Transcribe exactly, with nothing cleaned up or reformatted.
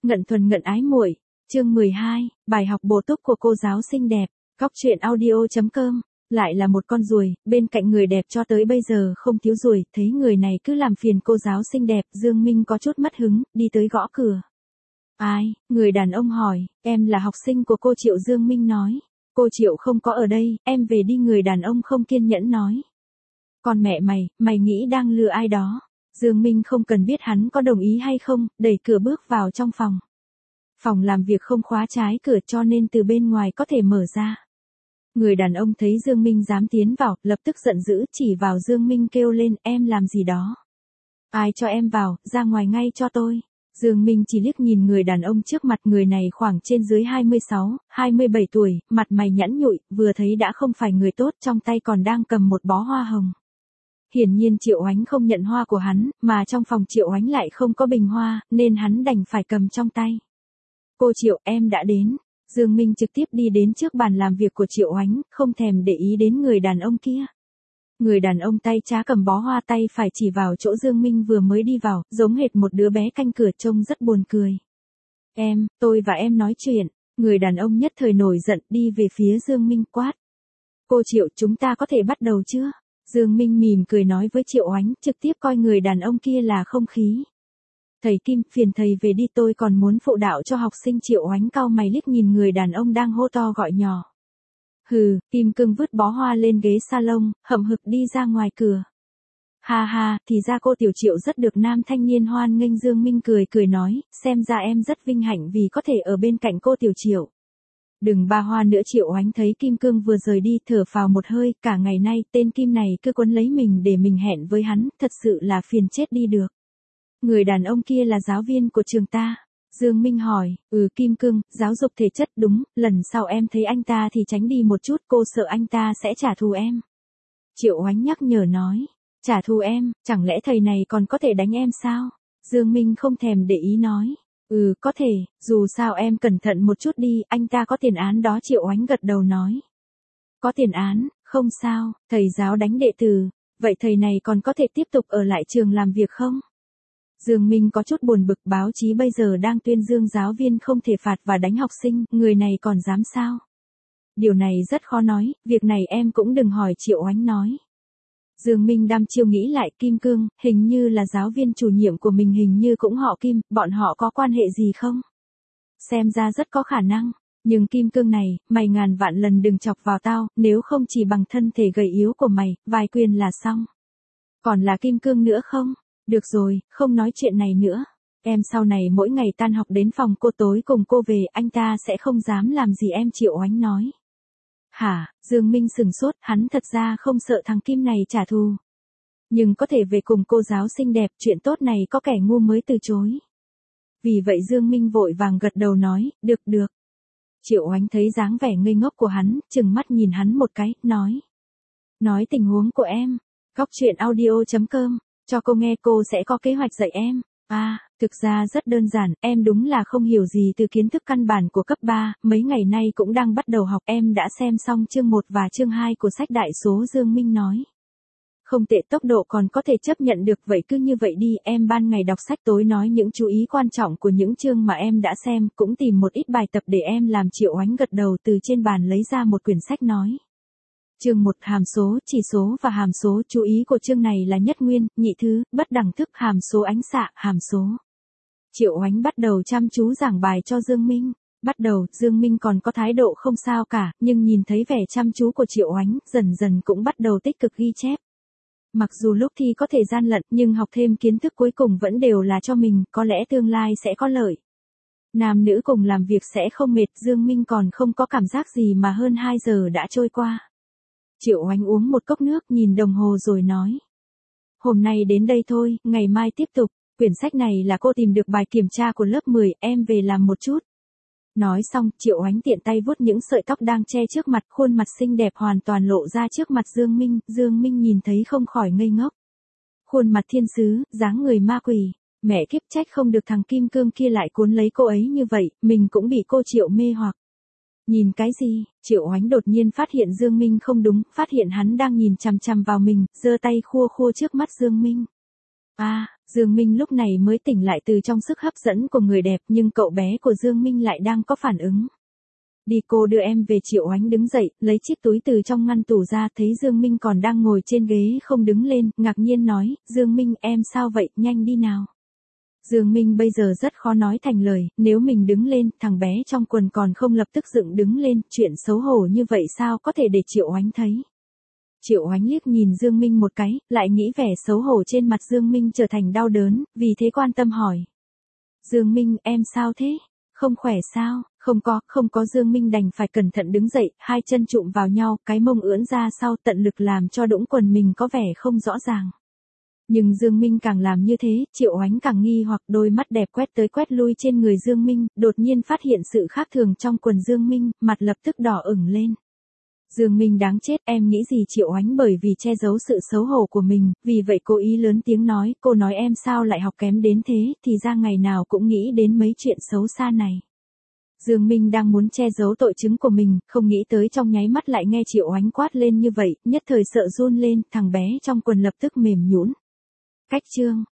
Ngận thuần ngận ái muội, chương mười hai, bài học bổ túc của cô giáo xinh đẹp, góc truyện audio chấm com, lại là một con ruồi, bên cạnh người đẹp cho tới bây giờ không thiếu ruồi, thấy người này cứ làm phiền cô giáo xinh đẹp, Dương Minh có chút mất hứng, đi tới gõ cửa. Ai, người đàn ông hỏi, em là học sinh của cô Triệu. Dương Minh nói, cô Triệu không có ở đây, em về đi. Người đàn ông không kiên nhẫn nói. Con mẹ mày, mày nghĩ đang lừa ai đó. Dương Minh không cần biết hắn có đồng ý hay không, đẩy cửa bước vào trong phòng. Phòng làm việc không khóa trái cửa cho nên từ bên ngoài có thể mở ra. Người đàn ông thấy Dương Minh dám tiến vào, lập tức giận dữ chỉ vào Dương Minh kêu lên, em làm gì đó? Ai cho em vào, ra ngoài ngay cho tôi. Dương Minh chỉ liếc nhìn người đàn ông trước mặt, người này khoảng trên dưới hai mươi sáu, hai mươi bảy tuổi, mặt mày nhẵn nhụi, vừa thấy đã không phải người tốt, trong tay còn đang cầm một bó hoa hồng. Hiển nhiên Triệu Oánh không nhận hoa của hắn, mà trong phòng Triệu Oánh lại không có bình hoa, nên hắn đành phải cầm trong tay. Cô Triệu, em đã đến. Dương Minh trực tiếp đi đến trước bàn làm việc của Triệu Oánh, không thèm để ý đến người đàn ông kia. Người đàn ông tay trá cầm bó hoa, tay phải chỉ vào chỗ Dương Minh vừa mới đi vào, giống hệt một đứa bé canh cửa, trông rất buồn cười. Em, tôi và em nói chuyện. Người đàn ông nhất thời nổi giận, đi về phía Dương Minh quát. Cô Triệu, chúng ta có thể bắt đầu chưa? Dương Minh mỉm cười nói với Triệu Oánh, trực tiếp coi người đàn ông kia là không khí. Thầy Kim, phiền thầy về đi, tôi còn muốn phụ đạo cho học sinh. Triệu Oánh cau mày liếc nhìn người đàn ông đang hô to gọi nhỏ. Hừ, Kim Cương vứt bó hoa lên ghế salon, hậm hực đi ra ngoài cửa. Ha ha, thì ra cô Tiểu Triệu rất được nam thanh niên hoan nghênh. Dương Minh cười cười nói, xem ra em rất vinh hạnh vì có thể ở bên cạnh cô Tiểu Triệu. Đừng ba hoa nữa. Triệu Oánh thấy Kim Cương vừa rời đi, thở phào một hơi, cả ngày nay tên Kim này cứ quấn lấy mình để mình hẹn với hắn, thật sự là phiền chết đi được. Người đàn ông kia là giáo viên của trường ta. Dương Minh hỏi, ừ Kim Cương, giáo dục thể chất đúng, lần sau em thấy anh ta thì tránh đi một chút, cô sợ anh ta sẽ trả thù em. Triệu Oánh nhắc nhở nói, trả thù em, chẳng lẽ thầy này còn có thể đánh em sao? Dương Minh không thèm để ý nói, ừ có thể, dù sao em cẩn thận một chút đi, anh ta có tiền án đó. Triệu Oánh gật đầu nói, có tiền án, không sao, thầy giáo đánh đệ tử, vậy thầy này còn có thể tiếp tục ở lại trường làm việc không? Dương Minh có chút buồn bực, báo chí bây giờ đang tuyên dương giáo viên không thể phạt và đánh học sinh, người này còn dám sao? Điều này rất khó nói, việc này em cũng đừng hỏi. Triệu Oánh nói. Dương Minh đăm chiêu nghĩ lại, Kim Cương, hình như là giáo viên chủ nhiệm của mình hình như cũng họ Kim, bọn họ có quan hệ gì không? Xem ra rất có khả năng, nhưng Kim Cương này, mày ngàn vạn lần đừng chọc vào tao, nếu không chỉ bằng thân thể gầy yếu của mày, vài quyền là xong. Còn là Kim Cương nữa không? Được rồi, không nói chuyện này nữa. Em sau này mỗi ngày tan học đến phòng cô, tối cùng cô về, anh ta sẽ không dám làm gì em. Triệu Oánh nói. Hả? Dương Minh sừng sốt, hắn thật ra không sợ thằng Kim này trả thù. Nhưng có thể về cùng cô giáo xinh đẹp, chuyện tốt này có kẻ ngu mới từ chối. Vì vậy Dương Minh vội vàng gật đầu nói, được được. Triệu Oánh thấy dáng vẻ ngây ngốc của hắn, chừng mắt nhìn hắn một cái, nói. Nói tình huống của em. Góc truyện audio chấm com. Cho cô nghe, cô sẽ có kế hoạch dạy em. À, thực ra rất đơn giản, em đúng là không hiểu gì từ kiến thức căn bản của cấp ba, mấy ngày nay cũng đang bắt đầu học. Em đã xem xong chương một và chương hai của sách đại số. Dương Minh nói. Không tệ, tốc độ còn có thể chấp nhận được, vậy cứ như vậy đi, em ban ngày đọc sách, tối nói những chú ý quan trọng của những chương mà em đã xem, cũng tìm một ít bài tập để em làm. Triệu Oánh gật đầu, từ trên bàn lấy ra một quyển sách nói. Chương một, hàm số, chỉ số và hàm số. Chú ý của chương này là nhất nguyên, nhị thứ, bất đẳng thức, hàm số ánh xạ, hàm số. Triệu Oánh bắt đầu chăm chú giảng bài cho Dương Minh. Bắt đầu, Dương Minh còn có thái độ không sao cả, nhưng nhìn thấy vẻ chăm chú của Triệu Oánh, dần dần cũng bắt đầu tích cực ghi chép. Mặc dù lúc thi có thể gian lận, nhưng học thêm kiến thức cuối cùng vẫn đều là cho mình, có lẽ tương lai sẽ có lợi. Nam nữ cùng làm việc sẽ không mệt. Dương Minh còn không có cảm giác gì mà hơn hai giờ đã trôi qua. Triệu Oánh uống một cốc nước, nhìn đồng hồ rồi nói. Hôm nay đến đây thôi, ngày mai tiếp tục. Quyển sách này là cô tìm được bài kiểm tra của lớp mười, em về làm một chút. Nói xong, Triệu Oánh tiện tay vuốt những sợi tóc đang che trước mặt, khuôn mặt xinh đẹp hoàn toàn lộ ra trước mặt Dương Minh. Dương Minh nhìn thấy không khỏi ngây ngốc. Khuôn mặt thiên sứ, dáng người ma quỷ. Mẹ kiếp, trách không được thằng Kim Cương kia lại cuốn lấy cô ấy như vậy, mình cũng bị cô Triệu mê hoặc. Nhìn cái gì? Triệu Oánh đột nhiên phát hiện Dương Minh không đúng, phát hiện hắn đang nhìn chằm chằm vào mình, giơ tay khua khua trước mắt Dương Minh. À, Dương Minh lúc này mới tỉnh lại từ trong sức hấp dẫn của người đẹp, nhưng cậu bé của Dương Minh lại đang có phản ứng. Đi, cô đưa em về. Triệu Oánh đứng dậy, lấy chiếc túi từ trong ngăn tủ ra, thấy Dương Minh còn đang ngồi trên ghế không đứng lên, ngạc nhiên nói, Dương Minh em sao vậy, nhanh đi nào. Dương Minh bây giờ rất khó nói thành lời, nếu mình đứng lên, thằng bé trong quần còn không lập tức dựng đứng lên, chuyện xấu hổ như vậy sao có thể để Triệu Oánh thấy. Triệu Oánh liếc nhìn Dương Minh một cái, lại nghĩ vẻ xấu hổ trên mặt Dương Minh trở thành đau đớn, vì thế quan tâm hỏi. Dương Minh, em sao thế? Không khỏe sao? Không có, không có. Dương Minh đành phải cẩn thận đứng dậy, hai chân chụm vào nhau, cái mông ưỡn ra sau, tận lực làm cho đũng quần mình có vẻ không rõ ràng. Nhưng Dương Minh càng làm như thế, Triệu Oánh càng nghi hoặc, đôi mắt đẹp quét tới quét lui trên người Dương Minh, đột nhiên phát hiện sự khác thường trong quần Dương Minh, mặt lập tức đỏ ửng lên. Dương Minh đáng chết, em nghĩ gì? Triệu Oánh bởi vì che giấu sự xấu hổ của mình, vì vậy cố ý lớn tiếng nói, cô nói em sao lại học kém đến thế, thì ra ngày nào cũng nghĩ đến mấy chuyện xấu xa này. Dương Minh đang muốn che giấu tội chứng của mình, không nghĩ tới trong nháy mắt lại nghe Triệu Oánh quát lên như vậy, nhất thời sợ run lên, thằng bé trong quần lập tức mềm nhũn. Cách chương